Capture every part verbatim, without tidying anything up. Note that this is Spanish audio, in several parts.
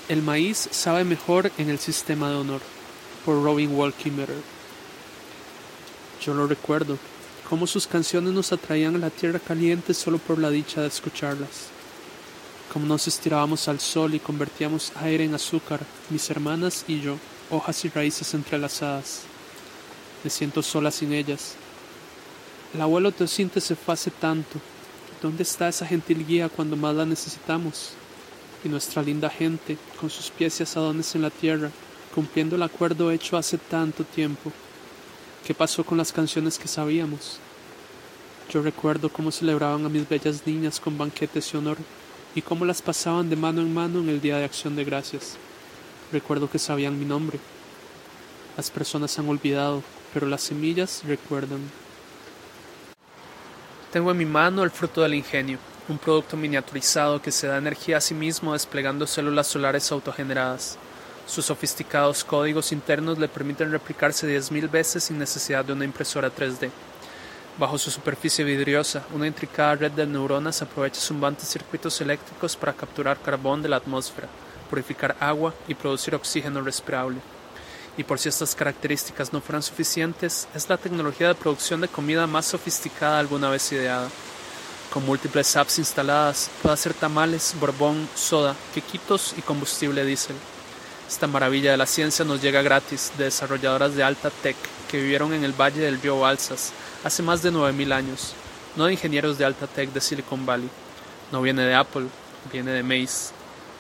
El maíz sabe mejor en el sistema de honor, por Robin Wall Kimmerer. Yo lo recuerdo, cómo sus canciones nos atraían a la tierra caliente solo por la dicha de escucharlas. Cómo nos estirábamos al sol y convertíamos aire en azúcar, mis hermanas y yo, hojas y raíces entrelazadas. Me siento sola sin ellas. El abuelo Teosinte se fue hace tanto. ¿Dónde está esa gentil guía cuando más la necesitamos? Y nuestra linda gente, con sus pies y asadones en la tierra, cumpliendo el acuerdo hecho hace tanto tiempo. ¿Qué pasó con las canciones que sabíamos? Yo recuerdo cómo celebraban a mis bellas niñas con banquetes y honor, y cómo las pasaban de mano en mano en el Día de Acción de Gracias. Recuerdo que sabían mi nombre. Las personas han olvidado, pero las semillas recuerdan. Tengo en mi mano el fruto del ingenio, un producto miniaturizado que se da energía a sí mismo desplegando células solares autogeneradas. Sus sofisticados códigos internos le permiten replicarse diez mil veces sin necesidad de una impresora tres D. Bajo su superficie vidriosa, una intricada red de neuronas aprovecha zumbantes circuitos eléctricos para capturar carbón de la atmósfera, purificar agua y producir oxígeno respirable. Y por si estas características no fueran suficientes, es la tecnología de producción de comida más sofisticada alguna vez ideada. Con múltiples apps instaladas, puede hacer tamales, borbón, soda, quequitos y combustible diésel. Esta maravilla de la ciencia nos llega gratis de desarrolladoras de alta tech que vivieron en el valle del río Balsas hace más de nueve mil años, no de ingenieros de alta tech de Silicon Valley. No viene de Apple, viene de Maíz.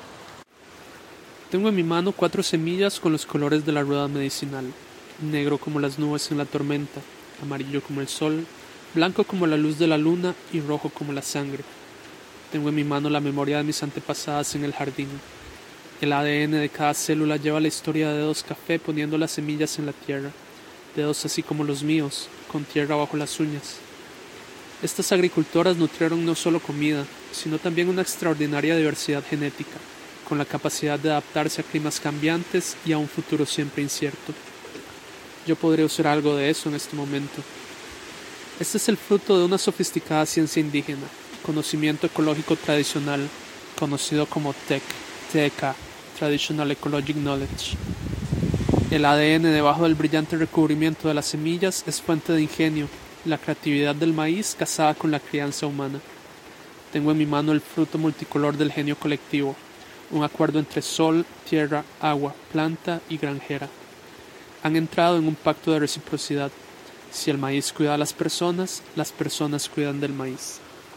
Tengo en mi mano cuatro semillas con los colores de la rueda medicinal, negro como las nubes en la tormenta, amarillo como el sol, blanco como la luz de la luna y rojo como la sangre. Tengo en mi mano la memoria de mis antepasadas en el jardín. El A D N de cada célula lleva la historia de dedos café poniendo las semillas en la tierra, dedos así como los míos, con tierra bajo las uñas. Estas agricultoras nutrieron no solo comida, sino también una extraordinaria diversidad genética, con la capacidad de adaptarse a climas cambiantes y a un futuro siempre incierto. Yo podría usar algo de eso en este momento. Este es el fruto de una sofisticada ciencia indígena, conocimiento ecológico tradicional, conocido como T E C, T E K, Traditional Ecologic Knowledge. El A D N debajo del brillante recubrimiento de las semillas es fuente de ingenio, la creatividad del maíz casada con la crianza humana. Tengo en mi mano el fruto multicolor del genio colectivo, un acuerdo entre sol, tierra, agua, planta y granjera. Han entrado en un pacto de reciprocidad. Si el maíz cuida a las personas, las personas cuidan del maíz.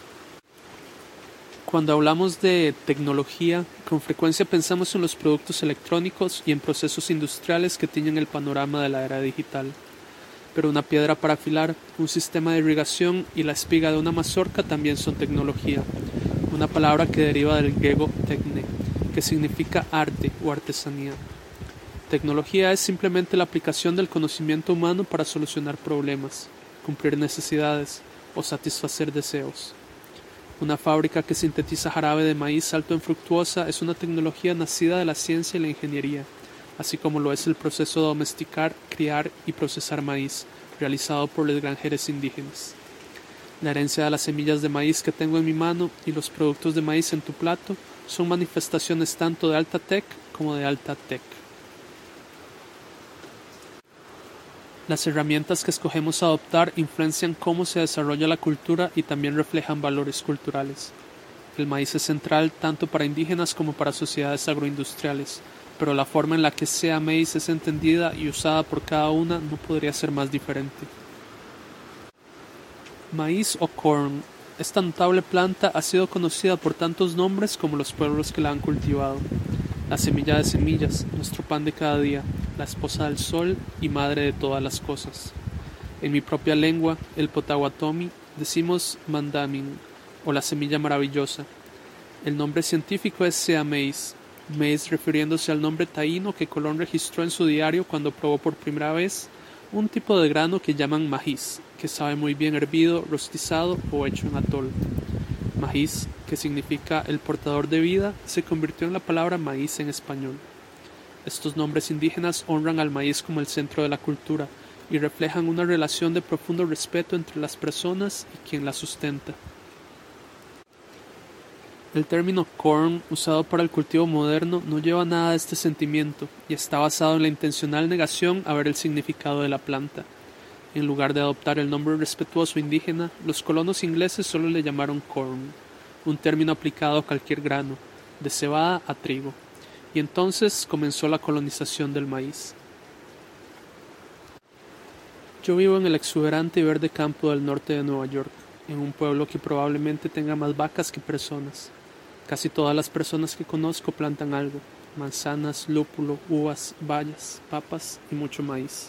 Cuando hablamos de tecnología, con frecuencia pensamos en los productos electrónicos y en procesos industriales que tiñen el panorama de la era digital. Pero una piedra para afilar, un sistema de irrigación y la espiga de una mazorca también son tecnología, una palabra que deriva del griego techne, que significa arte o artesanía. Tecnología es simplemente la aplicación del conocimiento humano para solucionar problemas, cumplir necesidades o satisfacer deseos. Una fábrica que sintetiza jarabe de maíz alto en fructuosa es una tecnología nacida de la ciencia y la ingeniería, así como lo es el proceso de domesticar, criar y procesar maíz, realizado por los granjeros indígenas. La herencia de las semillas de maíz que tengo en mi mano y los productos de maíz en tu plato son manifestaciones tanto de alta tech como de alta tech. Las herramientas que escogemos adoptar influencian cómo se desarrolla la cultura y también reflejan valores culturales. El maíz es central tanto para indígenas como para sociedades agroindustriales, pero la forma en la que sea maíz es entendida y usada por cada una no podría ser más diferente. Maíz o corn. Esta notable planta ha sido conocida por tantos nombres como los pueblos que la han cultivado. La semilla de semillas, nuestro pan de cada día, la esposa del sol y madre de todas las cosas. En mi propia lengua, el Potawatomi, decimos mandamin, o la semilla maravillosa. El nombre científico es sea maíz, maíz refiriéndose al nombre taíno que Colón registró en su diario cuando probó por primera vez un tipo de grano que llaman maíz, que sabe muy bien hervido, rostizado o hecho en atol. Maíz, que significa el portador de vida, se convirtió en la palabra maíz en español. Estos nombres indígenas honran al maíz como el centro de la cultura y reflejan una relación de profundo respeto entre las personas y quien la sustenta. El término corn, usado para el cultivo moderno, no lleva nada de este sentimiento y está basado en la intencional negación a ver el significado de la planta. En lugar de adoptar el nombre respetuoso indígena, los colonos ingleses solo le llamaron corn, un término aplicado a cualquier grano, de cebada a trigo, y entonces comenzó la colonización del maíz. Yo vivo en el exuberante y verde campo del norte de Nueva York, en un pueblo que probablemente tenga más vacas que personas. Casi todas las personas que conozco plantan algo: manzanas, lúpulo, uvas, bayas, papas y mucho maíz.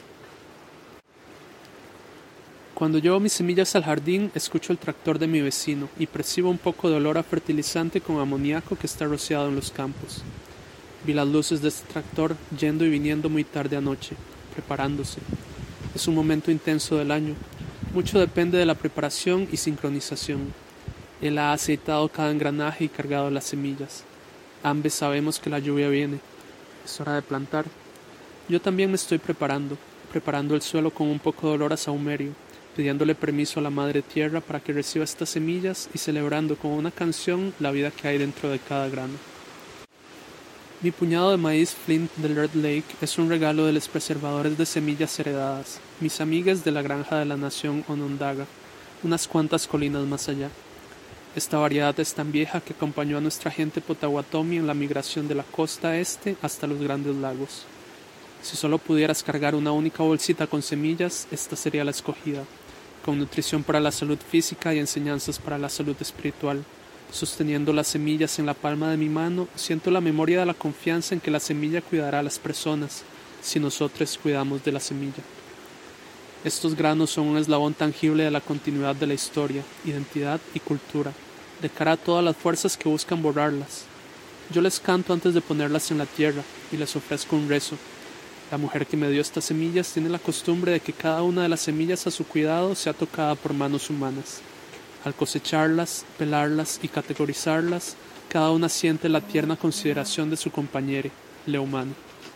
Cuando llevo mis semillas al jardín, escucho el tractor de mi vecino y percibo un poco de olor a fertilizante con amoníaco que está rociado en los campos. Vi las luces de este tractor yendo y viniendo muy tarde anoche, preparándose. Es un momento intenso del año. Mucho depende de la preparación y sincronización. Él ha aceitado cada engranaje y cargado las semillas. Ambos sabemos que la lluvia viene. Es hora de plantar. Yo también me estoy preparando, preparando el suelo con un poco de olor a sahumerio, pidiéndole permiso a la Madre Tierra para que reciba estas semillas y celebrando con una canción la vida que hay dentro de cada grano. Mi puñado de maíz Flint del Red Lake es un regalo de los preservadores de semillas heredadas, mis amigas de la granja de la nación Onondaga, unas cuantas colinas más allá. Esta variedad es tan vieja que acompañó a nuestra gente Potawatomi en la migración de la costa este hasta los Grandes Lagos. Si solo pudieras cargar una única bolsita con semillas, esta sería la escogida, con nutrición para la salud física y enseñanzas para la salud espiritual. Sosteniendo las semillas en la palma de mi mano, siento la memoria de la confianza en que la semilla cuidará a las personas, si nosotros cuidamos de la semilla. Estos granos son un eslabón tangible de la continuidad de la historia, identidad y cultura, de cara a todas las fuerzas que buscan borrarlas. Yo les canto antes de ponerlas en la tierra y les ofrezco un rezo. La mujer que me dio estas semillas tiene la costumbre de que cada una de las semillas a su cuidado sea tocada por manos humanas. Al cosecharlas, pelarlas y categorizarlas, cada una siente la tierna consideración de su compañero, le humano.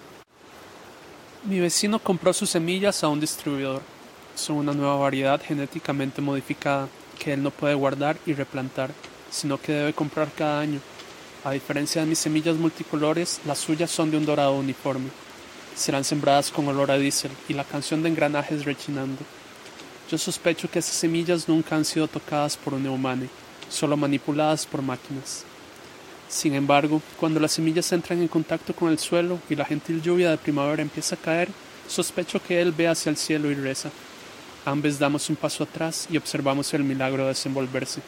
Mi vecino compró sus semillas a un distribuidor. Son una nueva variedad genéticamente modificada que él no puede guardar y replantar, sino que debe comprar cada año. A diferencia de mis semillas multicolores, las suyas son de un dorado uniforme. Serán sembradas con olor a diésel y la canción de engranajes rechinando. Yo sospecho que esas semillas nunca han sido tocadas por un humano, solo manipuladas por máquinas. Sin embargo, cuando las semillas entran en contacto con el suelo y la gentil lluvia de primavera empieza a caer, sospecho que él ve hacia el cielo y reza. Ambos damos un paso atrás y observamos el milagro desenvolverse.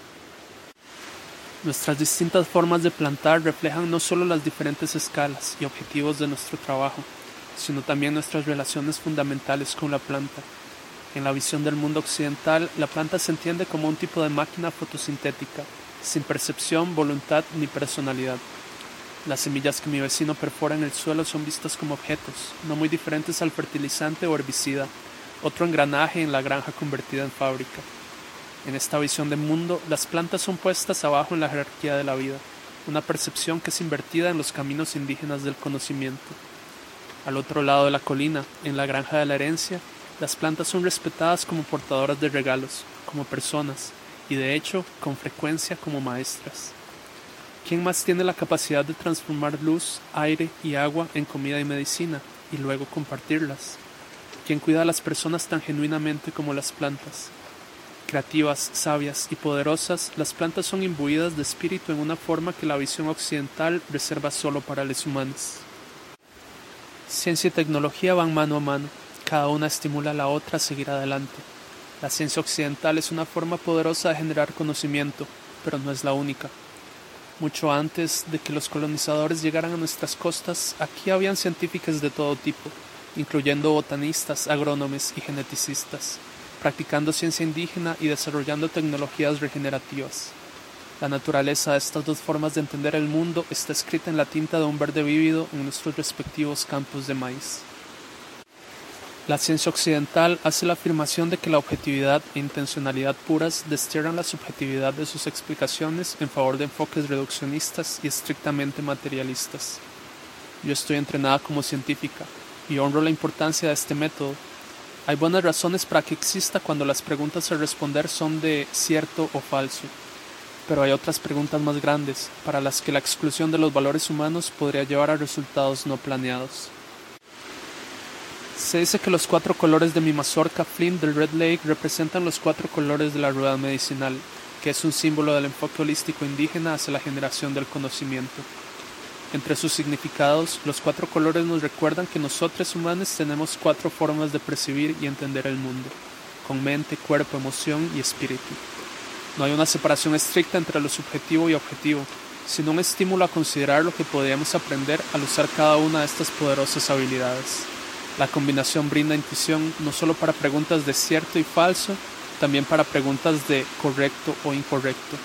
Nuestras distintas formas de plantar reflejan no solo las diferentes escalas y objetivos de nuestro trabajo, sino también nuestras relaciones fundamentales con la planta. En la visión del mundo occidental, la planta se entiende como un tipo de máquina fotosintética, sin percepción, voluntad ni personalidad. Las semillas que mi vecino perfora en el suelo son vistas como objetos, no muy diferentes al fertilizante o herbicida, otro engranaje en la granja convertida en fábrica. En esta visión del mundo, las plantas son puestas abajo en la jerarquía de la vida, una percepción que es invertida en los caminos indígenas del conocimiento. Al otro lado de la colina, en la granja de la herencia, las plantas son respetadas como portadoras de regalos, como personas, y de hecho, con frecuencia como maestras. ¿Quién más tiene la capacidad de transformar luz, aire y agua en comida y medicina, y luego compartirlas? ¿Quién cuida a las personas tan genuinamente como las plantas? Creativas, sabias y poderosas, las plantas son imbuidas de espíritu en una forma que la visión occidental reserva solo para los humanos. Ciencia y tecnología van mano a mano. Cada una estimula a la otra a seguir adelante. La ciencia occidental es una forma poderosa de generar conocimiento, pero no es la única. Mucho antes de que los colonizadores llegaran a nuestras costas, aquí habían científicos de todo tipo, incluyendo botanistas, agrónomos y geneticistas, practicando ciencia indígena y desarrollando tecnologías regenerativas. La naturaleza de estas dos formas de entender el mundo está escrita en la tinta de un verde vívido en nuestros respectivos campos de maíz. La ciencia occidental hace la afirmación de que la objetividad e intencionalidad puras destierran la subjetividad de sus explicaciones en favor de enfoques reduccionistas y estrictamente materialistas. Yo estoy entrenada como científica y honro la importancia de este método. Hay buenas razones para que exista cuando las preguntas a responder son de cierto o falso. Pero hay otras preguntas más grandes, para las que la exclusión de los valores humanos podría llevar a resultados no planeados. Se dice que los cuatro colores de mi mazorca Flint del Red Lake representan los cuatro colores de la rueda medicinal, que es un símbolo del enfoque holístico indígena hacia la generación del conocimiento. Entre sus significados, los cuatro colores nos recuerdan que nosotros humanos tenemos cuatro formas de percibir y entender el mundo, con mente, cuerpo, emoción y espíritu. No hay una separación estricta entre lo subjetivo y objetivo, sino un estímulo a considerar lo que podríamos aprender al usar cada una de estas poderosas habilidades. La combinación brinda intuición no solo para preguntas de cierto y falso, también para preguntas de correcto o incorrecto.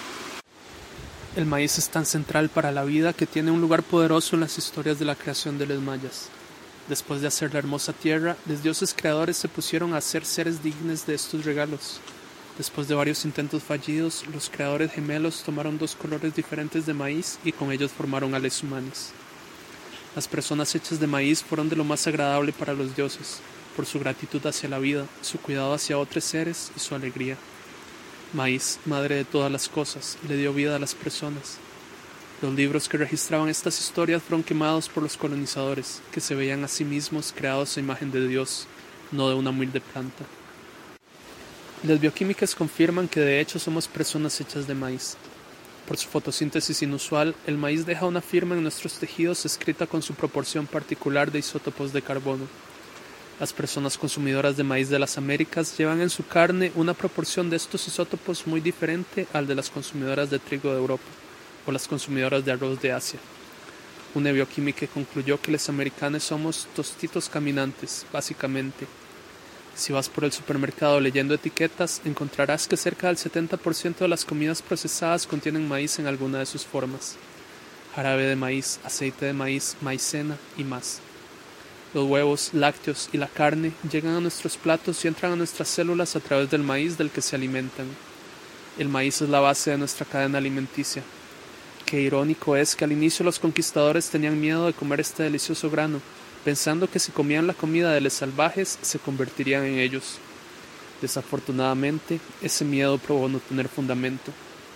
El maíz es tan central para la vida que tiene un lugar poderoso en las historias de la creación de los mayas. Después de hacer la hermosa tierra, los dioses creadores se pusieron a hacer seres dignos de estos regalos. Después de varios intentos fallidos, los creadores gemelos tomaron dos colores diferentes de maíz y con ellos formaron a los humanos. Las personas hechas de maíz fueron de lo más agradable para los dioses, por su gratitud hacia la vida, su cuidado hacia otros seres y su alegría. Maíz, madre de todas las cosas, le dio vida a las personas. Los libros que registraban estas historias fueron quemados por los colonizadores, que se veían a sí mismos creados a imagen de Dios, no de una humilde planta. Las bioquímicas confirman que de hecho somos personas hechas de maíz. Por su fotosíntesis inusual, el maíz deja una firma en nuestros tejidos escrita con su proporción particular de isótopos de carbono. Las personas consumidoras de maíz de las Américas llevan en su carne una proporción de estos isótopos muy diferente al de las consumidoras de trigo de Europa o las consumidoras de arroz de Asia. Una bioquímica concluyó que los americanos somos tostitos caminantes, básicamente. Si vas por el supermercado leyendo etiquetas, encontrarás que cerca del setenta por ciento de las comidas procesadas contienen maíz en alguna de sus formas. Jarabe de maíz, aceite de maíz, maicena y más. Los huevos, lácteos y la carne llegan a nuestros platos y entran a nuestras células a través del maíz del que se alimentan. El maíz es la base de nuestra cadena alimenticia. Qué irónico es que al inicio los conquistadores tenían miedo de comer este delicioso grano, pensando que si comían la comida de los salvajes se convertirían en ellos. Desafortunadamente, ese miedo probó no tener fundamento.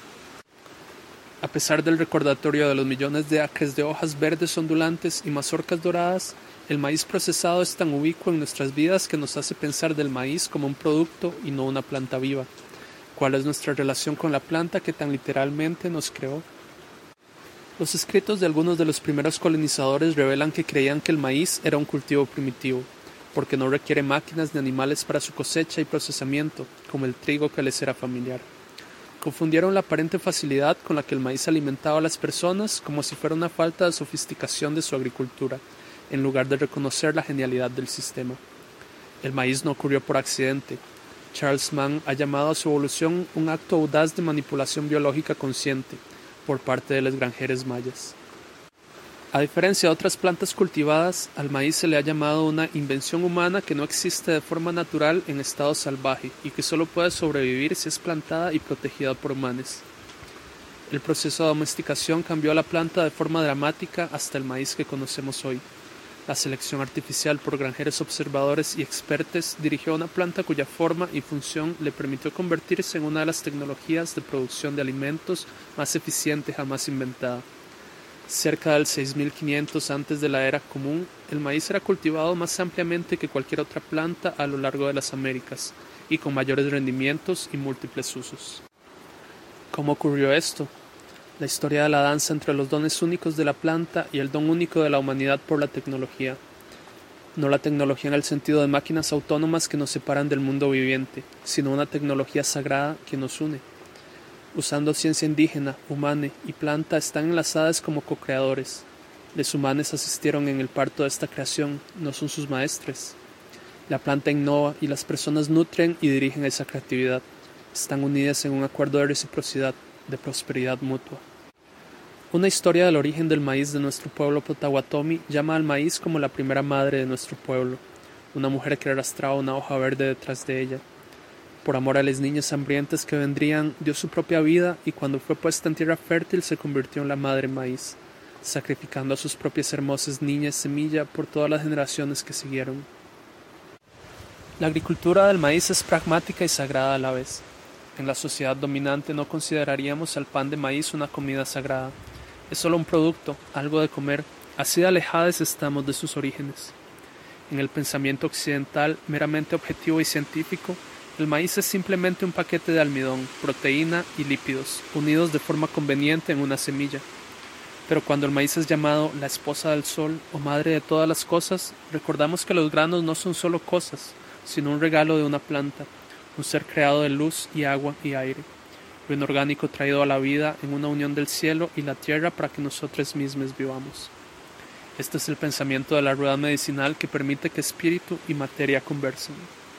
A pesar del recordatorio de los millones de acres de hojas verdes ondulantes y mazorcas doradas, el maíz procesado es tan ubicuo en nuestras vidas que nos hace pensar del maíz como un producto y no una planta viva. ¿Cuál es nuestra relación con la planta que tan literalmente nos creó? Los escritos de algunos de los primeros colonizadores revelan que creían que el maíz era un cultivo primitivo, porque no requiere máquinas ni animales para su cosecha y procesamiento, como el trigo que les era familiar. Confundieron la aparente facilidad con la que el maíz alimentaba a las personas como si fuera una falta de sofisticación de su agricultura, en lugar de reconocer la genialidad del sistema. El maíz no ocurrió por accidente. Charles Mann ha llamado a su evolución un acto audaz de manipulación biológica consciente, por parte de los granjeros mayas. A diferencia de otras plantas cultivadas, al maíz se le ha llamado una invención humana que no existe de forma natural en estado salvaje y que solo puede sobrevivir si es plantada y protegida por humanos. El proceso de domesticación cambió a la planta de forma dramática hasta el maíz que conocemos hoy. La selección artificial por granjeros observadores y expertos dirigió a una planta cuya forma y función le permitió convertirse en una de las tecnologías de producción de alimentos más eficiente jamás inventada. Cerca del seis mil quinientos antes de la era común, el maíz era cultivado más ampliamente que cualquier otra planta a lo largo de las Américas y con mayores rendimientos y múltiples usos. ¿Cómo ocurrió esto? La historia de la danza entre los dones únicos de la planta y el don único de la humanidad por la tecnología. No la tecnología en el sentido de máquinas autónomas que nos separan del mundo viviente, sino una tecnología sagrada que nos une. Usando ciencia indígena, humana y planta están enlazadas como co-creadores. Los humanos asistieron en el parto de esta creación, no son sus maestres. La planta innova y las personas nutren y dirigen esa creatividad. Están unidas en un acuerdo de reciprocidad, de prosperidad mutua. Una historia del origen del maíz de nuestro pueblo Potawatomi llama al maíz como la primera madre de nuestro pueblo, una mujer que arrastraba una hoja verde detrás de ella. Por amor a las niñas hambrientas que vendrían, dio su propia vida y cuando fue puesta en tierra fértil se convirtió en la madre maíz, sacrificando a sus propias hermosas niñas semilla por todas las generaciones que siguieron. La agricultura del maíz es pragmática y sagrada a la vez. en la sociedad dominante no consideraríamos al pan de maíz una comida sagrada. Es solo un producto, algo de comer, así de alejados estamos de sus orígenes. En el pensamiento occidental, meramente objetivo y científico, el maíz es simplemente un paquete de almidón, proteína y lípidos, unidos de forma conveniente en una semilla. Pero cuando el maíz es llamado la esposa del sol o madre de todas las cosas, recordamos que los granos no son solo cosas, sino un regalo de una planta, un ser creado de luz y agua y aire, lo inorgánico traído a la vida en una unión del cielo y la tierra para que nosotros mismos vivamos. Este es el pensamiento de la rueda medicinal que permite que espíritu y materia conversen.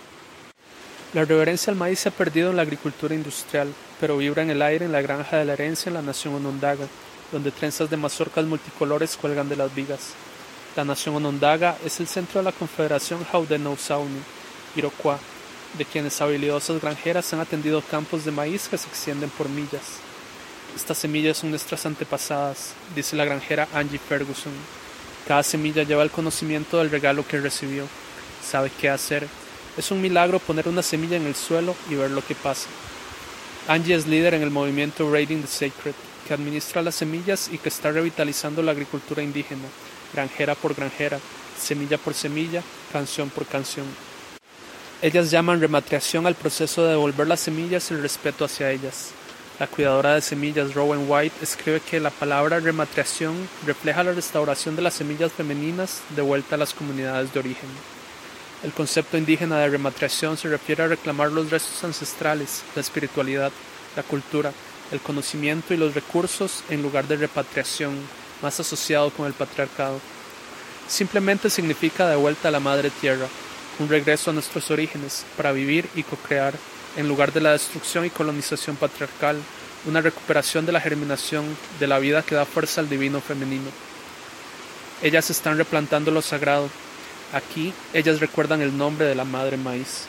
La reverencia al maíz se ha perdido en la agricultura industrial, pero vibra en el aire en la granja de la herencia en la nación Onondaga, donde trenzas de mazorcas multicolores cuelgan de las vigas. La nación Onondaga es el centro de la Confederación Haudenosaunee, Iroquois, de quienes habilidosas granjeras han atendido campos de maíz que se extienden por millas. Estas semillas son nuestras antepasadas, dice la granjera Angie Ferguson. Cada semilla lleva el conocimiento del regalo que recibió. Sabe qué hacer. Es un milagro poner una semilla en el suelo y ver lo que pasa. Angie es líder en el movimiento Raiding the Sacred, que administra las semillas y que está revitalizando la agricultura indígena, granjera por granjera, semilla por semilla, canción por canción. Ellas llaman rematriación al proceso de devolver las semillas y el respeto hacia ellas. La cuidadora de semillas Rowan White escribe que la palabra rematriación refleja la restauración de las semillas femeninas de vuelta a las comunidades de origen. El concepto indígena de rematriación se refiere a reclamar los restos ancestrales, la espiritualidad, la cultura, el conocimiento y los recursos en lugar de repatriación, más asociado con el patriarcado. Simplemente significa de vuelta a la madre tierra, un regreso a nuestros orígenes para vivir y co-crear, en lugar de la destrucción y colonización patriarcal, una recuperación de la germinación de la vida que da fuerza al divino femenino. Ellas están replantando lo sagrado. Aquí, ellas recuerdan el nombre de la madre maíz.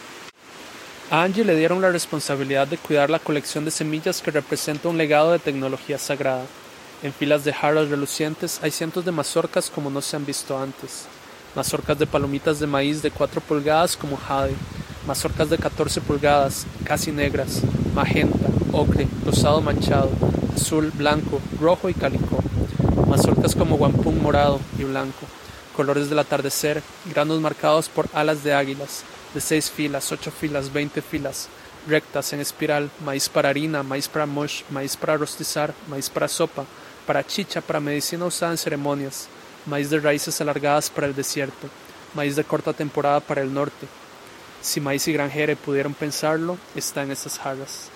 A Angie le dieron la responsabilidad de cuidar la colección de semillas que representa un legado de tecnología sagrada. En filas de jarras relucientes hay cientos de mazorcas como no se han visto antes. Mazorcas de palomitas de maíz de cuatro pulgadas como jade, mazorcas de catorce pulgadas, casi negras, magenta, ocre, rosado manchado, azul, blanco, rojo y calicó, mazorcas como guampún morado y blanco, colores del atardecer, granos marcados por alas de águilas, de seis filas, ocho filas, veinte filas, rectas en espiral, maíz para harina, maíz para mush, maíz para rostizar, maíz para sopa, para chicha, para medicina usada en ceremonias, maíz de raíces alargadas para el desierto, maíz de corta temporada para el norte. Si maíz y granjere pudieron pensarlo, está en esas jarras.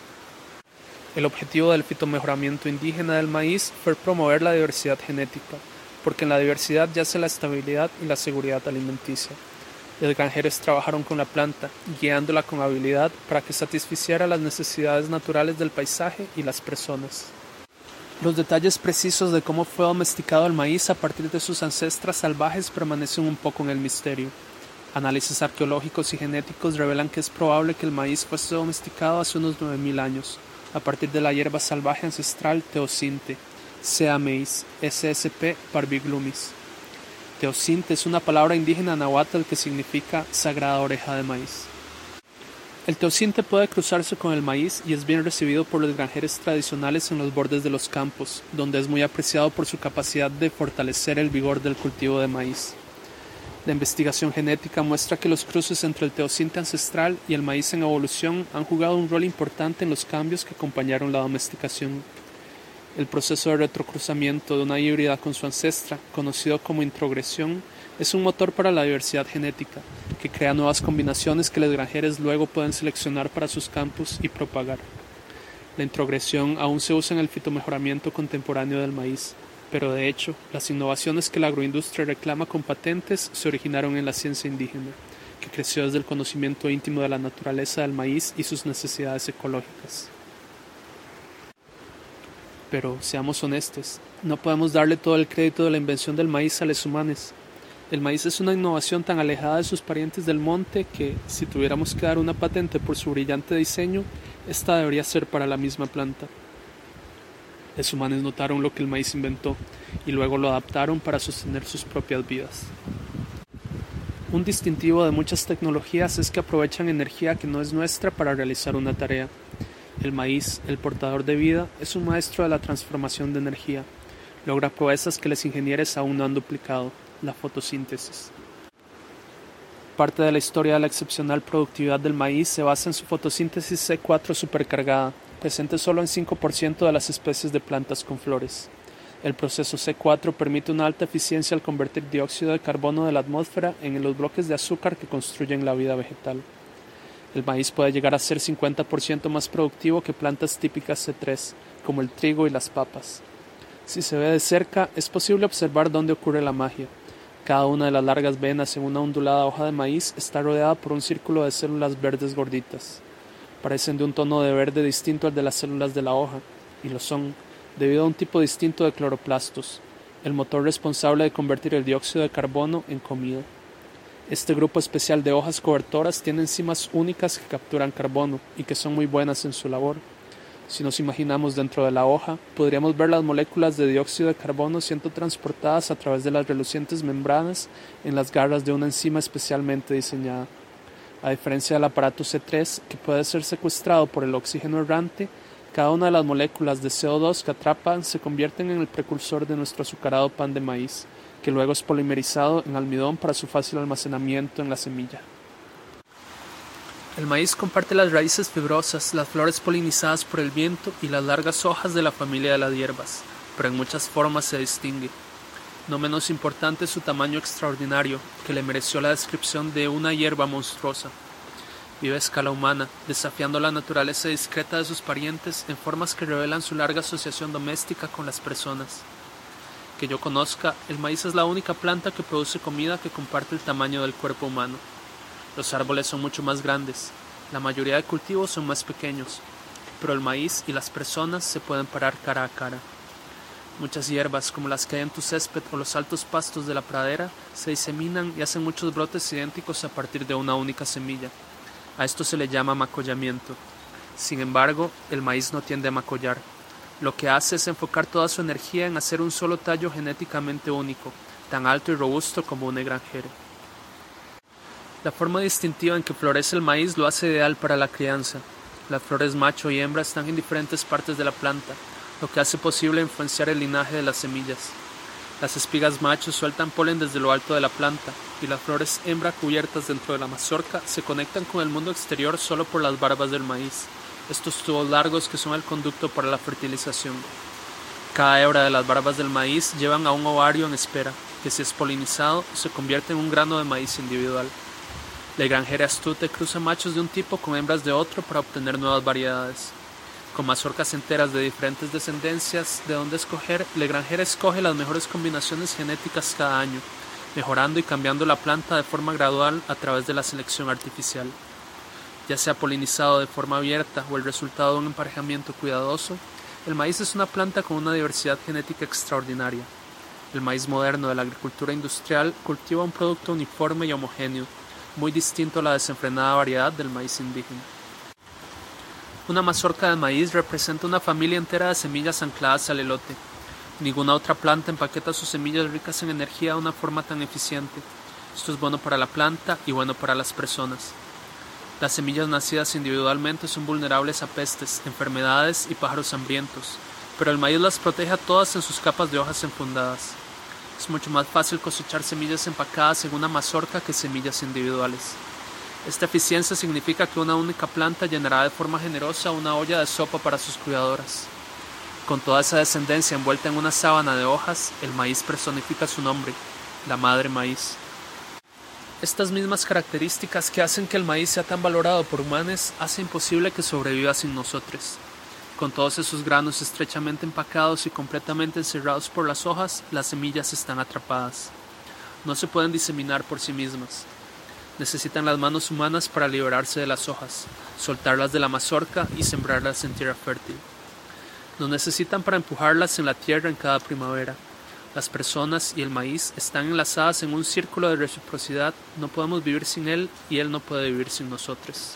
El objetivo del fitomejoramiento indígena del maíz fue promover la diversidad genética, porque en la diversidad yace la estabilidad y la seguridad alimenticia. Los granjeros trabajaron con la planta, guiándola con habilidad para que satisficiera las necesidades naturales del paisaje y las personas. Los detalles precisos de cómo fue domesticado el maíz a partir de sus ancestras salvajes permanecen un poco en el misterio. Análisis arqueológicos y genéticos revelan que es probable que el maíz fuese domesticado hace unos nueve mil años, a partir de la hierba salvaje ancestral teosinte, Sea maíz, S S P parviglumis. Teosinte es una palabra indígena nahuatl que significa sagrada oreja de maíz. El teosinte puede cruzarse con el maíz y es bien recibido por los granjeros tradicionales en los bordes de los campos, donde es muy apreciado por su capacidad de fortalecer el vigor del cultivo de maíz. La investigación genética muestra que los cruces entre el teosinte ancestral y el maíz en evolución han jugado un rol importante en los cambios que acompañaron la domesticación. El proceso de retrocruzamiento de una híbrida con su ancestra, conocido como introgresión, es un motor para la diversidad genética, que crea nuevas combinaciones que los granjeros luego pueden seleccionar para sus campos y propagar. La introgresión aún se usa en el fitomejoramiento contemporáneo del maíz, pero de hecho, las innovaciones que la agroindustria reclama con patentes se originaron en la ciencia indígena, que creció desde el conocimiento íntimo de la naturaleza del maíz y sus necesidades ecológicas. Pero, seamos honestos, no podemos darle todo el crédito de la invención del maíz a los humanos. El maíz es una innovación tan alejada de sus parientes del monte que, si tuviéramos que dar una patente por su brillante diseño, esta debería ser para la misma planta. Los humanos notaron lo que el maíz inventó y luego lo adaptaron para sostener sus propias vidas. Un distintivo de muchas tecnologías es que aprovechan energía que no es nuestra para realizar una tarea. El maíz, el portador de vida, es un maestro de la transformación de energía. Logra proezas que los ingenieros aún no han duplicado, la fotosíntesis. Parte de la historia de la excepcional productividad del maíz se basa en su fotosíntesis C cuatro supercargada, presente solo en cinco por ciento de las especies de plantas con flores. El proceso C cuatro permite una alta eficiencia al convertir dióxido de carbono de la atmósfera en los bloques de azúcar que construyen la vida vegetal. El maíz puede llegar a ser cincuenta por ciento más productivo que plantas típicas C tres, como el trigo y las papas. Si se ve de cerca, es posible observar dónde ocurre la magia. Cada una de las largas venas en una ondulada hoja de maíz está rodeada por un círculo de células verdes gorditas. Parecen de un tono de verde distinto al de las células de la hoja, y lo son, debido a un tipo distinto de cloroplastos, el motor responsable de convertir el dióxido de carbono en comida. Este grupo especial de hojas cobertoras tiene enzimas únicas que capturan carbono y que son muy buenas en su labor. Si nos imaginamos dentro de la hoja, podríamos ver las moléculas de dióxido de carbono siendo transportadas a través de las relucientes membranas en las garras de una enzima especialmente diseñada. A diferencia del aparato C tres, que puede ser secuestrado por el oxígeno errante, cada una de las moléculas de C O dos que atrapan se convierten en el precursor de nuestro azucarado pan de maíz, que luego es polimerizado en almidón para su fácil almacenamiento en la semilla. El maíz comparte las raíces fibrosas, las flores polinizadas por el viento y las largas hojas de la familia de las hierbas, pero en muchas formas se distingue. No menos importante es su tamaño extraordinario, que le mereció la descripción de una hierba monstruosa. Vive a escala humana, desafiando la naturaleza discreta de sus parientes en formas que revelan su larga asociación doméstica con las personas. Que yo conozca, el maíz es la única planta que produce comida que comparte el tamaño del cuerpo humano. Los árboles son mucho más grandes, la mayoría de cultivos son más pequeños, pero el maíz y las personas se pueden parar cara a cara. Muchas hierbas, como las que hay en tu césped o los altos pastos de la pradera, se diseminan y hacen muchos brotes idénticos a partir de una única semilla. A esto se le llama macollamiento. Sin embargo, el maíz no tiende a macollar. Lo que hace es enfocar toda su energía en hacer un solo tallo genéticamente único, tan alto y robusto como un granjero. La forma distintiva en que florece el maíz lo hace ideal para la crianza. Las flores macho y hembra están en diferentes partes de la planta, lo que hace posible influenciar el linaje de las semillas. Las espigas machos sueltan polen desde lo alto de la planta, y las flores hembra cubiertas dentro de la mazorca se conectan con el mundo exterior solo por las barbas del maíz, estos tubos largos que son el conducto para la fertilización. Cada hebra de las barbas del maíz llevan a un ovario en espera, que si es polinizado se convierte en un grano de maíz individual. La granjera astuta cruza machos de un tipo con hembras de otro para obtener nuevas variedades. Con mazorcas enteras de diferentes descendencias de donde escoger, la granjera escoge las mejores combinaciones genéticas cada año, mejorando y cambiando la planta de forma gradual a través de la selección artificial. Ya sea polinizado de forma abierta o el resultado de un emparejamiento cuidadoso, el maíz es una planta con una diversidad genética extraordinaria. El maíz moderno de la agricultura industrial cultiva un producto uniforme y homogéneo, muy distinto a la desenfrenada variedad del maíz indígena. Una mazorca de maíz representa una familia entera de semillas ancladas al elote. Ninguna otra planta empaqueta sus semillas ricas en energía de una forma tan eficiente. Esto es bueno para la planta y bueno para las personas. Las semillas nacidas individualmente son vulnerables a pestes, enfermedades y pájaros hambrientos, pero el maíz las protege a todas en sus capas de hojas enfundadas. Es mucho más fácil cosechar semillas empacadas en una mazorca que semillas individuales. Esta eficiencia significa que una única planta llenará de forma generosa una olla de sopa para sus cuidadoras. Con toda esa descendencia envuelta en una sábana de hojas, el maíz personifica su nombre, la madre maíz. Estas mismas características que hacen que el maíz sea tan valorado por humanos hacen imposible que sobreviva sin nosotros. Con todos esos granos estrechamente empacados y completamente encerrados por las hojas, las semillas están atrapadas. No se pueden diseminar por sí mismas. Necesitan las manos humanas para liberarse de las hojas, soltarlas de la mazorca y sembrarlas en tierra fértil. Nos necesitan para empujarlas en la tierra en cada primavera. Las personas y el maíz están enlazadas en un círculo de reciprocidad, no podemos vivir sin él y él no puede vivir sin nosotros.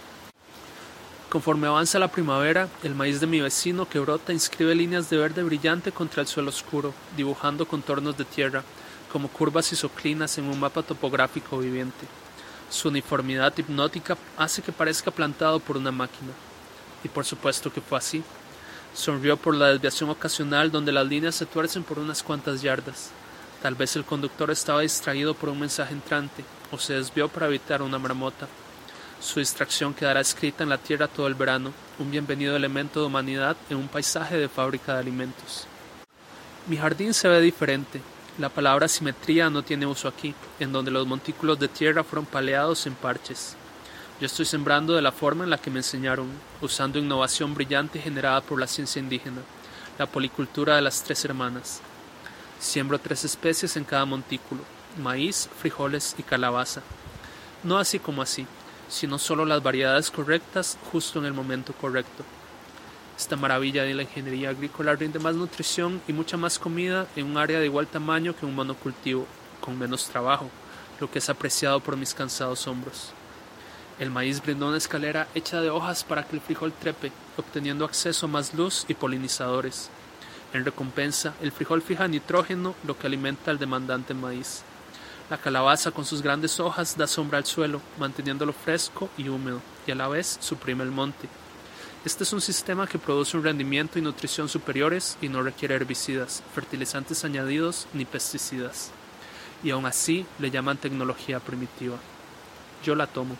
Conforme avanza la primavera, el maíz de mi vecino que brota inscribe líneas de verde brillante contra el suelo oscuro, dibujando contornos de tierra, como curvas isoclinas en un mapa topográfico viviente. Su uniformidad hipnótica hace que parezca plantado por una máquina. Y por supuesto que fue así. Sonrió por la desviación ocasional donde las líneas se tuercen por unas cuantas yardas. Tal vez el conductor estaba distraído por un mensaje entrante, o se desvió para evitar una marmota. Su distracción quedará escrita en la tierra todo el verano, un bienvenido elemento de humanidad en un paisaje de fábrica de alimentos. Mi jardín se ve diferente. La palabra simetría no tiene uso aquí, en donde los montículos de tierra fueron paleados en parches. Yo estoy sembrando de la forma en la que me enseñaron, usando innovación brillante generada por la ciencia indígena, la policultura de las tres hermanas. Siembro tres especies en cada montículo: maíz, frijoles y calabaza. No así como así, sino solo las variedades correctas justo en el momento correcto. Esta maravilla de la ingeniería agrícola rinde más nutrición y mucha más comida en un área de igual tamaño que un monocultivo, con menos trabajo, lo que es apreciado por mis cansados hombros. El maíz brinda una escalera hecha de hojas para que el frijol trepe, obteniendo acceso a más luz y polinizadores. En recompensa, el frijol fija nitrógeno, lo que alimenta al demandante maíz. La calabaza con sus grandes hojas da sombra al suelo, manteniéndolo fresco y húmedo, y a la vez suprime el monte. Este es un sistema que produce un rendimiento y nutrición superiores y no requiere herbicidas, fertilizantes añadidos ni pesticidas. Y aún así le llaman tecnología primitiva. Yo la tomo.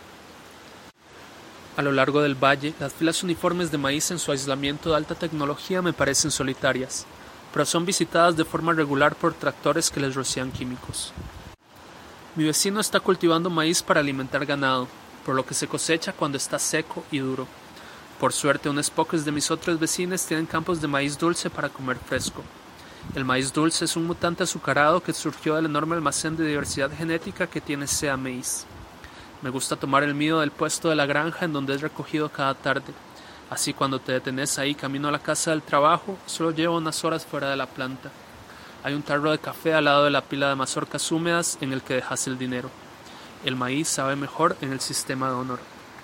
A lo largo del valle, las filas uniformes de maíz en su aislamiento de alta tecnología me parecen solitarias, pero son visitadas de forma regular por tractores que les rocían químicos. Mi vecino está cultivando maíz para alimentar ganado, por lo que se cosecha cuando está seco y duro. Por suerte, unos pocos de mis otros vecinos tienen campos de maíz dulce para comer fresco. El maíz dulce es un mutante azucarado que surgió del enorme almacén de diversidad genética que tiene Sea Maíz. Me gusta tomar el mío del puesto de la granja en donde es recogido cada tarde. Así cuando te detenés ahí camino a la casa del trabajo, solo llevo unas horas fuera de la planta. Hay un tarro de café al lado de la pila de mazorcas húmedas en el que dejas el dinero. El maíz sabe mejor en el sistema de honor.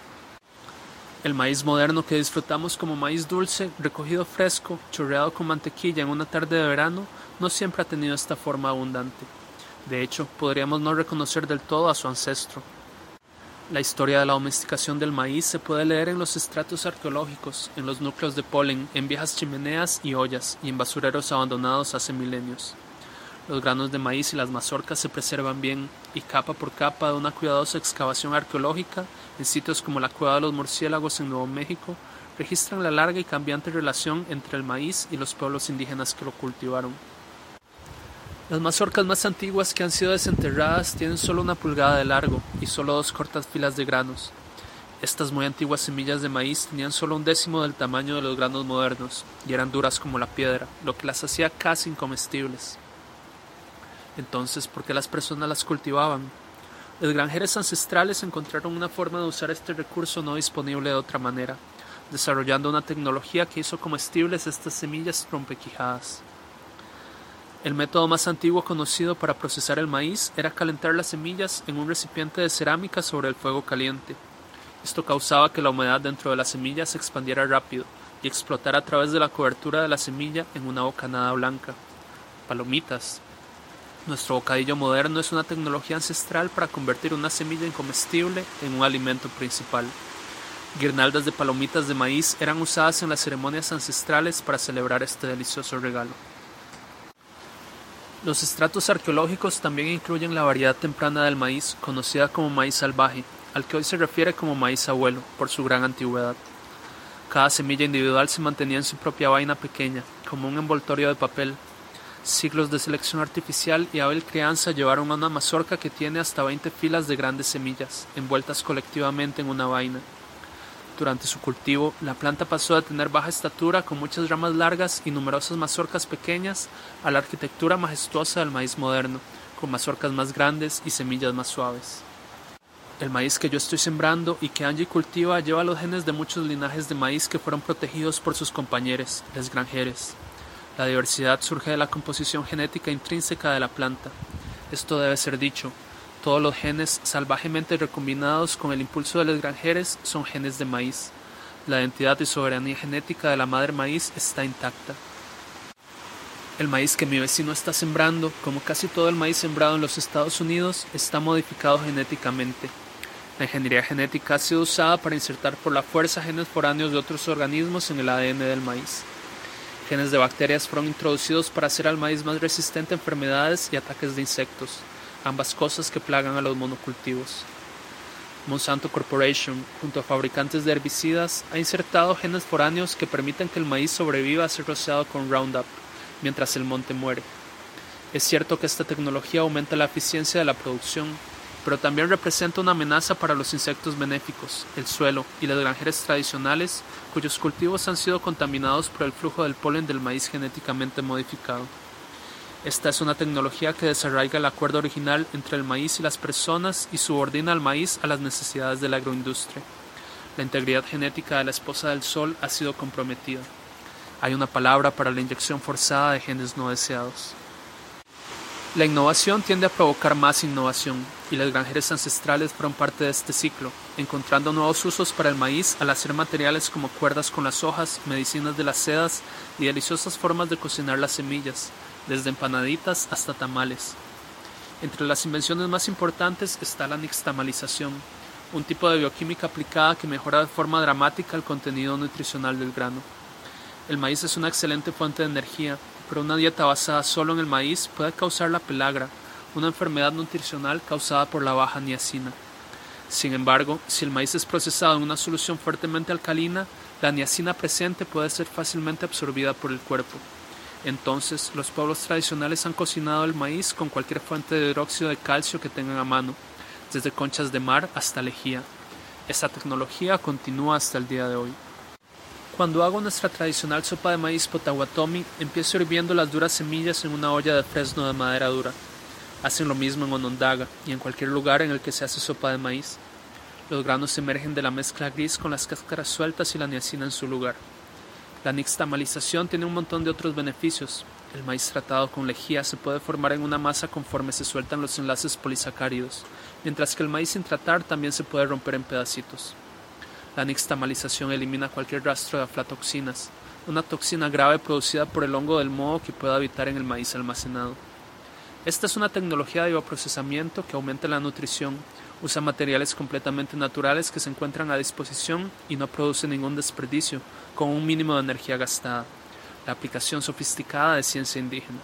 El maíz moderno que disfrutamos como maíz dulce, recogido fresco, chorreado con mantequilla en una tarde de verano, no siempre ha tenido esta forma abundante. De hecho, podríamos no reconocer del todo a su ancestro. La historia de la domesticación del maíz se puede leer en los estratos arqueológicos, en los núcleos de polen, en viejas chimeneas y ollas, y en basureros abandonados hace milenios. Los granos de maíz y las mazorcas se preservan bien, y capa por capa de una cuidadosa excavación arqueológica, en sitios como la Cueva de los Murciélagos en Nuevo México, registran la larga y cambiante relación entre el maíz y los pueblos indígenas que lo cultivaron. Las mazorcas más antiguas que han sido desenterradas tienen solo una pulgada de largo y solo dos cortas filas de granos. Estas muy antiguas semillas de maíz tenían solo un décimo del tamaño de los granos modernos y eran duras como la piedra, lo que las hacía casi incomestibles. Entonces, ¿por qué las personas las cultivaban? Los granjeros ancestrales encontraron una forma de usar este recurso no disponible de otra manera, desarrollando una tecnología que hizo comestibles estas semillas rompequijadas. El método más antiguo conocido para procesar el maíz era calentar las semillas en un recipiente de cerámica sobre el fuego caliente. Esto causaba que la humedad dentro de la semilla se expandiera rápido y explotara a través de la cobertura de la semilla en una bocanada blanca. Palomitas. Nuestro bocadillo moderno es una tecnología ancestral para convertir una semilla incomestible en un alimento principal. Guirnaldas de palomitas de maíz eran usadas en las ceremonias ancestrales para celebrar este delicioso regalo. Los estratos arqueológicos también incluyen la variedad temprana del maíz, conocida como maíz salvaje, al que hoy se refiere como maíz abuelo, por su gran antigüedad. Cada semilla individual se mantenía en su propia vaina pequeña, como un envoltorio de papel. Siglos de selección artificial y hábil crianza llevaron a una mazorca que tiene hasta veinte filas de grandes semillas, envueltas colectivamente en una vaina. Durante su cultivo, la planta pasó de tener baja estatura con muchas ramas largas y numerosas mazorcas pequeñas a la arquitectura majestuosa del maíz moderno, con mazorcas más grandes y semillas más suaves. El maíz que yo estoy sembrando y que Angie cultiva lleva los genes de muchos linajes de maíz que fueron protegidos por sus compañeros, los granjeros. La diversidad surge de la composición genética intrínseca de la planta. Esto debe ser dicho. Todos los genes salvajemente recombinados con el impulso de los granjeros son genes de maíz. La identidad y soberanía genética de la madre maíz está intacta. El maíz que mi vecino está sembrando, como casi todo el maíz sembrado en los Estados Unidos, está modificado genéticamente. La ingeniería genética ha sido usada para insertar por la fuerza genes foráneos de otros organismos en el A D N del maíz. Genes de bacterias fueron introducidos para hacer al maíz más resistente a enfermedades y ataques de insectos, ambas cosas que plagan a los monocultivos. Monsanto Corporation, junto a fabricantes de herbicidas, ha insertado genes foráneos que permiten que el maíz sobreviva a ser rociado con Roundup, mientras el monte muere. Es cierto que esta tecnología aumenta la eficiencia de la producción, pero también representa una amenaza para los insectos benéficos, el suelo y las granjeras tradicionales, cuyos cultivos han sido contaminados por el flujo del polen del maíz genéticamente modificado. Esta es una tecnología que desarraiga el acuerdo original entre el maíz y las personas y subordina al maíz a las necesidades de la agroindustria. La integridad genética de la esposa del sol ha sido comprometida. Hay una palabra para la inyección forzada de genes no deseados. La innovación tiende a provocar más innovación, y las granjeras ancestrales fueron parte de este ciclo, encontrando nuevos usos para el maíz al hacer materiales como cuerdas con las hojas, medicinas de las sedas y deliciosas formas de cocinar las semillas, desde empanaditas hasta tamales. Entre las invenciones más importantes está la nixtamalización, un tipo de bioquímica aplicada que mejora de forma dramática el contenido nutricional del grano. El maíz es una excelente fuente de energía, pero una dieta basada solo en el maíz puede causar la pelagra, una enfermedad nutricional causada por la baja niacina. Sin embargo, si el maíz es procesado en una solución fuertemente alcalina, la niacina presente puede ser fácilmente absorbida por el cuerpo. Entonces, los pueblos tradicionales han cocinado el maíz con cualquier fuente de hidróxido de calcio que tengan a mano, desde conchas de mar hasta lejía. Esta tecnología continúa hasta el día de hoy. Cuando hago nuestra tradicional sopa de maíz potawatomi, empiezo hirviendo las duras semillas en una olla de fresno de madera dura. Hacen lo mismo en Onondaga y en cualquier lugar en el que se hace sopa de maíz. Los granos emergen de la mezcla gris con las cáscaras sueltas y la niacina en su lugar. La nixtamalización tiene un montón de otros beneficios. El maíz tratado con lejía se puede formar en una masa conforme se sueltan los enlaces polisacáridos, mientras que el maíz sin tratar también se puede romper en pedacitos. La nixtamalización elimina cualquier rastro de aflatoxinas, una toxina grave producida por el hongo del moho que puede habitar en el maíz almacenado. Esta es una tecnología de bioprocesamiento que aumenta la nutrición, usa materiales completamente naturales que se encuentran a disposición y no produce ningún desperdicio, con un mínimo de energía gastada. La aplicación sofisticada de ciencia indígena.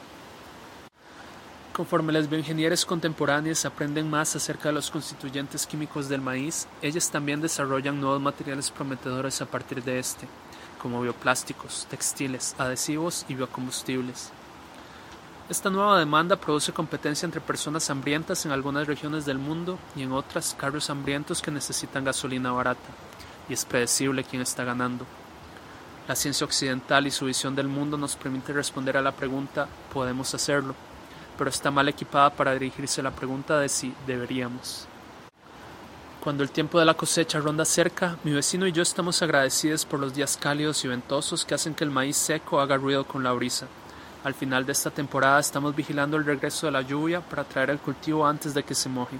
Conforme las bioingenieras contemporáneas aprenden más acerca de los constituyentes químicos del maíz, ellas también desarrollan nuevos materiales prometedores a partir de este, como bioplásticos, textiles, adhesivos y biocombustibles. Esta nueva demanda produce competencia entre personas hambrientas en algunas regiones del mundo y en otras carros hambrientos que necesitan gasolina barata, y es predecible quién está ganando. La ciencia occidental y su visión del mundo nos permite responder a la pregunta ¿podemos hacerlo?, pero está mal equipada para dirigirse a la pregunta de si deberíamos. Cuando el tiempo de la cosecha ronda cerca, mi vecino y yo estamos agradecidos por los días cálidos y ventosos que hacen que el maíz seco haga ruido con la brisa. Al final de esta temporada estamos vigilando el regreso de la lluvia para traer el cultivo antes de que se moje.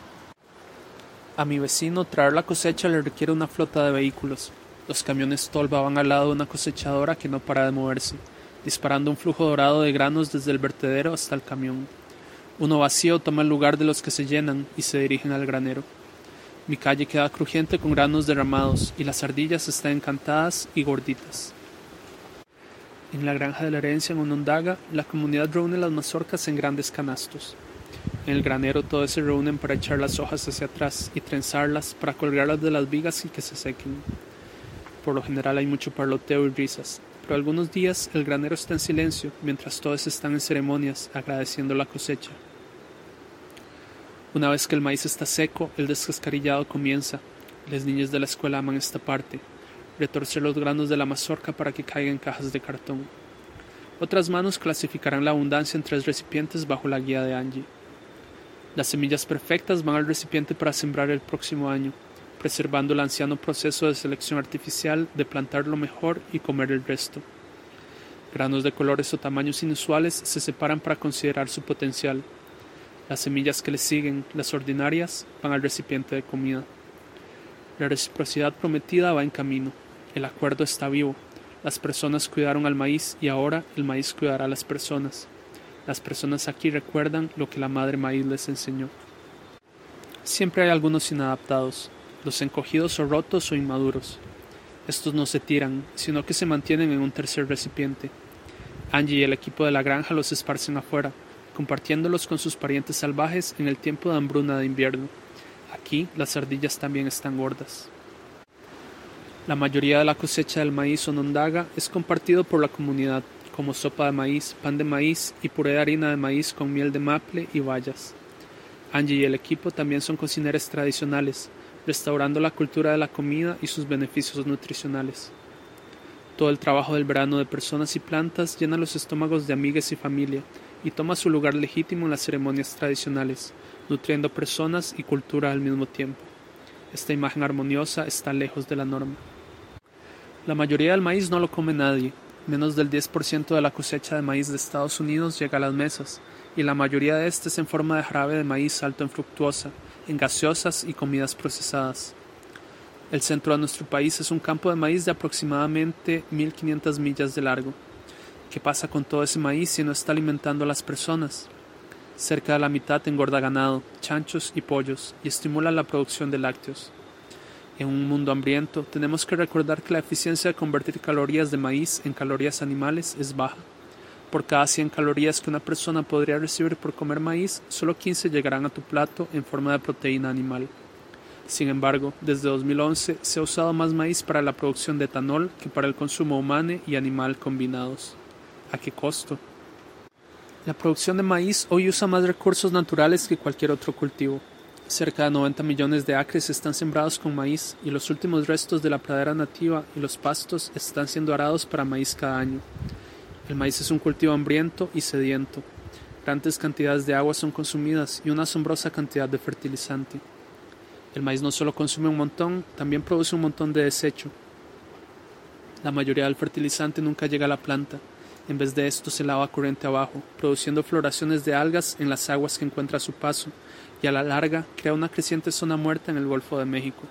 A mi vecino traer la cosecha le requiere una flota de vehículos. Los camiones tolva van al lado de una cosechadora que no para de moverse, disparando un flujo dorado de granos desde el vertedero hasta el camión. Uno vacío toma el lugar de los que se llenan y se dirigen al granero. Mi calle queda crujiente con granos derramados y las ardillas están encantadas y gorditas. En la granja de la herencia en Onondaga, la comunidad reúne las mazorcas en grandes canastos. En el granero todos se reúnen para echar las hojas hacia atrás y trenzarlas para colgarlas de las vigas y que se sequen. Por lo general hay mucho parloteo y risas, pero algunos días el granero está en silencio mientras todos están en ceremonias agradeciendo la cosecha. Una vez que el maíz está seco, el descascarillado comienza. Las niñas de la escuela aman esta parte, retorcer los granos de la mazorca para que caigan en cajas de cartón. Otras manos clasificarán la abundancia en tres recipientes bajo la guía de Angie. Las semillas perfectas van al recipiente para sembrar el próximo año, preservando el anciano proceso de selección artificial de plantar lo mejor y comer el resto. Granos de colores o tamaños inusuales se separan para considerar su potencial. Las semillas que le siguen, las ordinarias, van al recipiente de comida. La reciprocidad prometida va en camino. El acuerdo está vivo. Las personas cuidaron al maíz y ahora el maíz cuidará a las personas. Las personas aquí recuerdan lo que la madre maíz les enseñó. Siempre hay algunos inadaptados. los encogidos o rotos o inmaduros. Estos no se tiran, sino que se mantienen en un tercer recipiente. Angie y el equipo de la granja los esparcen afuera, compartiéndolos con sus parientes salvajes en el tiempo de hambruna de invierno. Aquí las ardillas también están gordas. La mayoría de la cosecha del maíz onondaga es compartido por la comunidad, como sopa de maíz, pan de maíz y puré de harina de maíz con miel de maple y bayas. Angie y el equipo también son cocineras tradicionales, restaurando la cultura de la comida y sus beneficios nutricionales. Todo el trabajo del verano de personas y plantas llena los estómagos de amigas y familia y toma su lugar legítimo en las ceremonias tradicionales, nutriendo personas y cultura al mismo tiempo. Esta imagen armoniosa está lejos de la norma. La mayoría del maíz no lo come nadie. Menos del diez por ciento de la cosecha de maíz de Estados Unidos llega a las mesas, y la mayoría de este es en forma de jarabe de maíz alto en fructuosa, en gaseosas y comidas procesadas. El centro de nuestro país es un campo de maíz de aproximadamente mil quinientas millas de largo. ¿Qué pasa con todo ese maíz si no está alimentando a las personas? Cerca de la mitad engorda ganado, chanchos y pollos, y estimula la producción de lácteos. En un mundo hambriento, tenemos que recordar que la eficiencia de convertir calorías de maíz en calorías animales es baja. Por cada cien calorías que una persona podría recibir por comer maíz, solo quince llegarán a tu plato en forma de proteína animal. Sin embargo, desde dos mil once se ha usado más maíz para la producción de etanol que para el consumo humano y animal combinados. ¿A qué costo? La producción de maíz hoy usa más recursos naturales que cualquier otro cultivo. Cerca de noventa millones de acres están sembrados con maíz y los últimos restos de la pradera nativa y los pastos están siendo arados para maíz cada año. El maíz es un cultivo hambriento y sediento. Grandes cantidades de agua son consumidas y una asombrosa cantidad de fertilizante. El maíz no solo consume un montón, también produce un montón de desecho. La mayoría del fertilizante nunca llega a la planta. En vez de esto se lava corriente abajo, produciendo floraciones de algas en las aguas que encuentra a su paso, y a la larga crea una creciente zona muerta en el Golfo de México.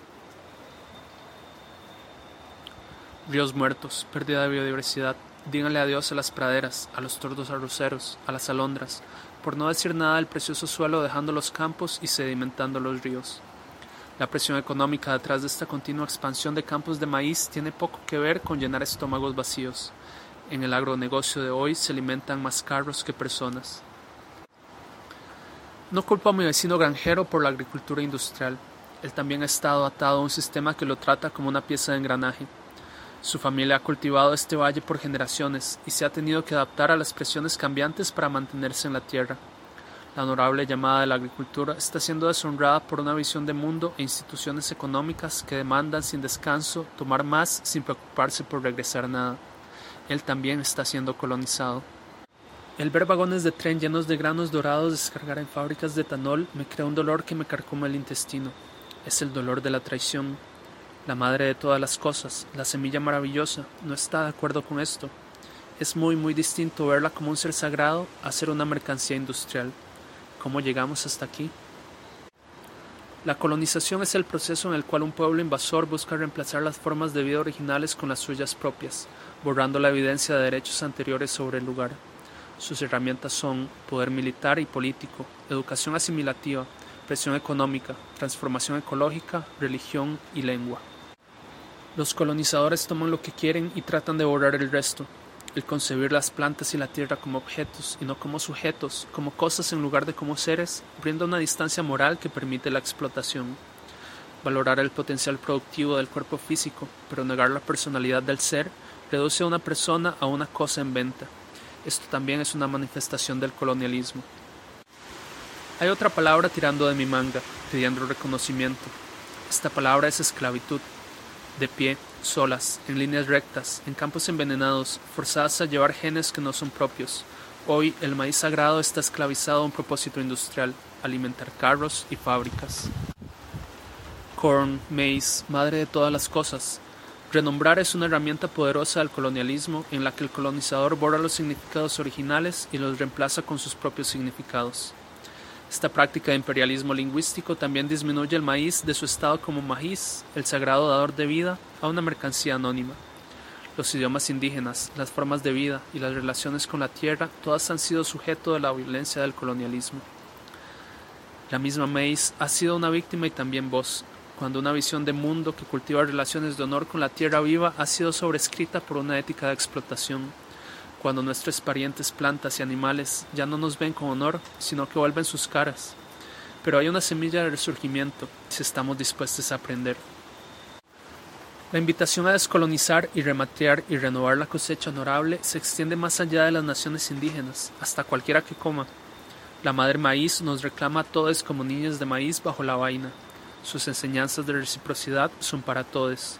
Ríos muertos, pérdida de biodiversidad. Díganle adiós a las praderas, a los tordos arroceros, a las alondras, por no decir nada del precioso suelo dejando los campos y sedimentando los ríos. La presión económica detrás de esta continua expansión de campos de maíz tiene poco que ver con llenar estómagos vacíos. En el agronegocio de hoy se alimentan más carros que personas. No culpo a mi vecino granjero por la agricultura industrial. Él también ha estado atado a un sistema que lo trata como una pieza de engranaje. Su familia ha cultivado este valle por generaciones y se ha tenido que adaptar a las presiones cambiantes para mantenerse en la tierra. La honorable llamada de la agricultura está siendo deshonrada por una visión de mundo e instituciones económicas que demandan sin descanso tomar más sin preocuparse por regresar nada. Él también está siendo colonizado. El ver vagones de tren llenos de granos dorados descargar en fábricas de etanol me crea un dolor que me carcome el intestino. Es el dolor de la traición. La madre de todas las cosas, la semilla maravillosa, no está de acuerdo con esto. Es muy muy distinto verla como un ser sagrado a ser una mercancía industrial. ¿Cómo llegamos hasta aquí? La colonización es el proceso en el cual un pueblo invasor busca reemplazar las formas de vida originales con las suyas propias, borrando la evidencia de derechos anteriores sobre el lugar. Sus herramientas son poder militar y político, educación asimilativa, presión económica, transformación ecológica, religión y lengua. Los colonizadores toman lo que quieren y tratan de borrar el resto. El concebir las plantas y la tierra como objetos y no como sujetos, como cosas en lugar de como seres, brinda una distancia moral que permite la explotación. Valorar el potencial productivo del cuerpo físico, pero negar la personalidad del ser, reduce a una persona a una cosa en venta. Esto también es una manifestación del colonialismo. Hay otra palabra tirando de mi manga, pidiendo reconocimiento. Esta palabra es esclavitud. De pie, solas, en líneas rectas, en campos envenenados, forzadas a llevar genes que no son propios. Hoy el maíz sagrado está esclavizado a un propósito industrial, alimentar carros y fábricas. Corn, maíz, madre de todas las cosas. Renombrar es una herramienta poderosa del colonialismo en la que el colonizador borra los significados originales y los reemplaza con sus propios significados. Esta práctica de imperialismo lingüístico también disminuye el maíz de su estado como maíz, el sagrado dador de vida, a una mercancía anónima. Los idiomas indígenas, las formas de vida y las relaciones con la tierra, todas han sido sujeto de la violencia del colonialismo. La misma maíz ha sido una víctima y también voz. cuando una visión de mundo que cultiva relaciones de honor con la tierra viva ha sido sobrescrita por una ética de explotación, cuando nuestros parientes plantas y animales ya no nos ven con honor, sino que vuelven sus caras. Pero hay una semilla de resurgimiento, si estamos dispuestos a aprender. La invitación a descolonizar y rematriar y renovar la cosecha honorable se extiende más allá de las naciones indígenas, hasta cualquiera que coma. La madre maíz nos reclama a todos como niñas de maíz bajo la vaina. Sus enseñanzas de reciprocidad son para todos.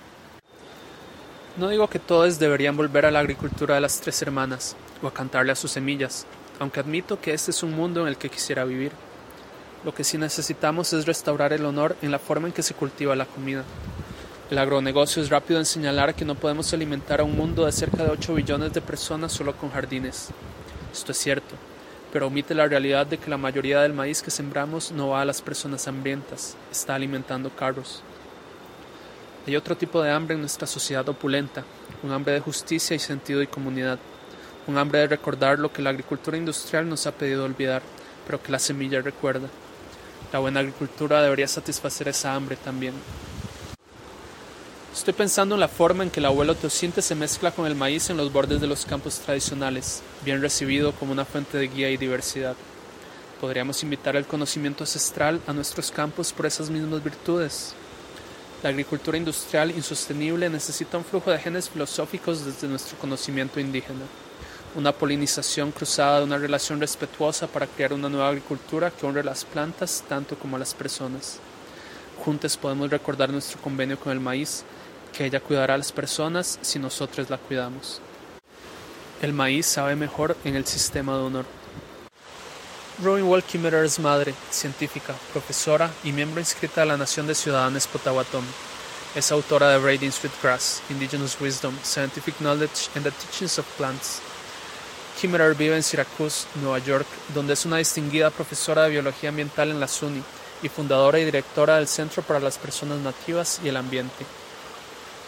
No digo que todos deberían volver a la agricultura de las tres hermanas, o a cantarle a sus semillas, aunque admito que este es un mundo en el que quisiera vivir. Lo que sí necesitamos es restaurar el honor en la forma en que se cultiva la comida. El agronegocio es rápido en señalar que no podemos alimentar a un mundo de cerca de ocho billones de personas solo con jardines. Esto es cierto, pero omite la realidad de que la mayoría del maíz que sembramos no va a las personas hambrientas, está alimentando carros. Hay otro tipo de hambre en nuestra sociedad opulenta, un hambre de justicia y sentido de comunidad, un hambre de recordar lo que la agricultura industrial nos ha pedido olvidar, pero que la semilla recuerda. La buena agricultura debería satisfacer esa hambre también. Estoy pensando en la forma en que el abuelo teocinte se mezcla con el maíz en los bordes de los campos tradicionales, bien recibido como una fuente de guía y diversidad. Podríamos invitar el conocimiento ancestral a nuestros campos por esas mismas virtudes. La agricultura industrial insostenible necesita un flujo de genes filosóficos desde nuestro conocimiento indígena, una polinización cruzada de una relación respetuosa para crear una nueva agricultura que honre las plantas tanto como a las personas. Juntos podemos recordar nuestro convenio con el maíz, que ella cuidará a las personas si nosotros la cuidamos. El maíz sabe mejor en el sistema de honor. Robin Wall Kimmerer es madre, científica, profesora y miembro inscrita de la Nación de Ciudadanos Potawatomi. Es autora de Braiding Sweetgrass, Indigenous Wisdom, Scientific Knowledge and the Teachings of Plants. Kimmerer vive en Syracuse, Nueva York, donde es una distinguida profesora de biología ambiental en la SUNY y fundadora y directora del Centro para las Personas Nativas y el Ambiente.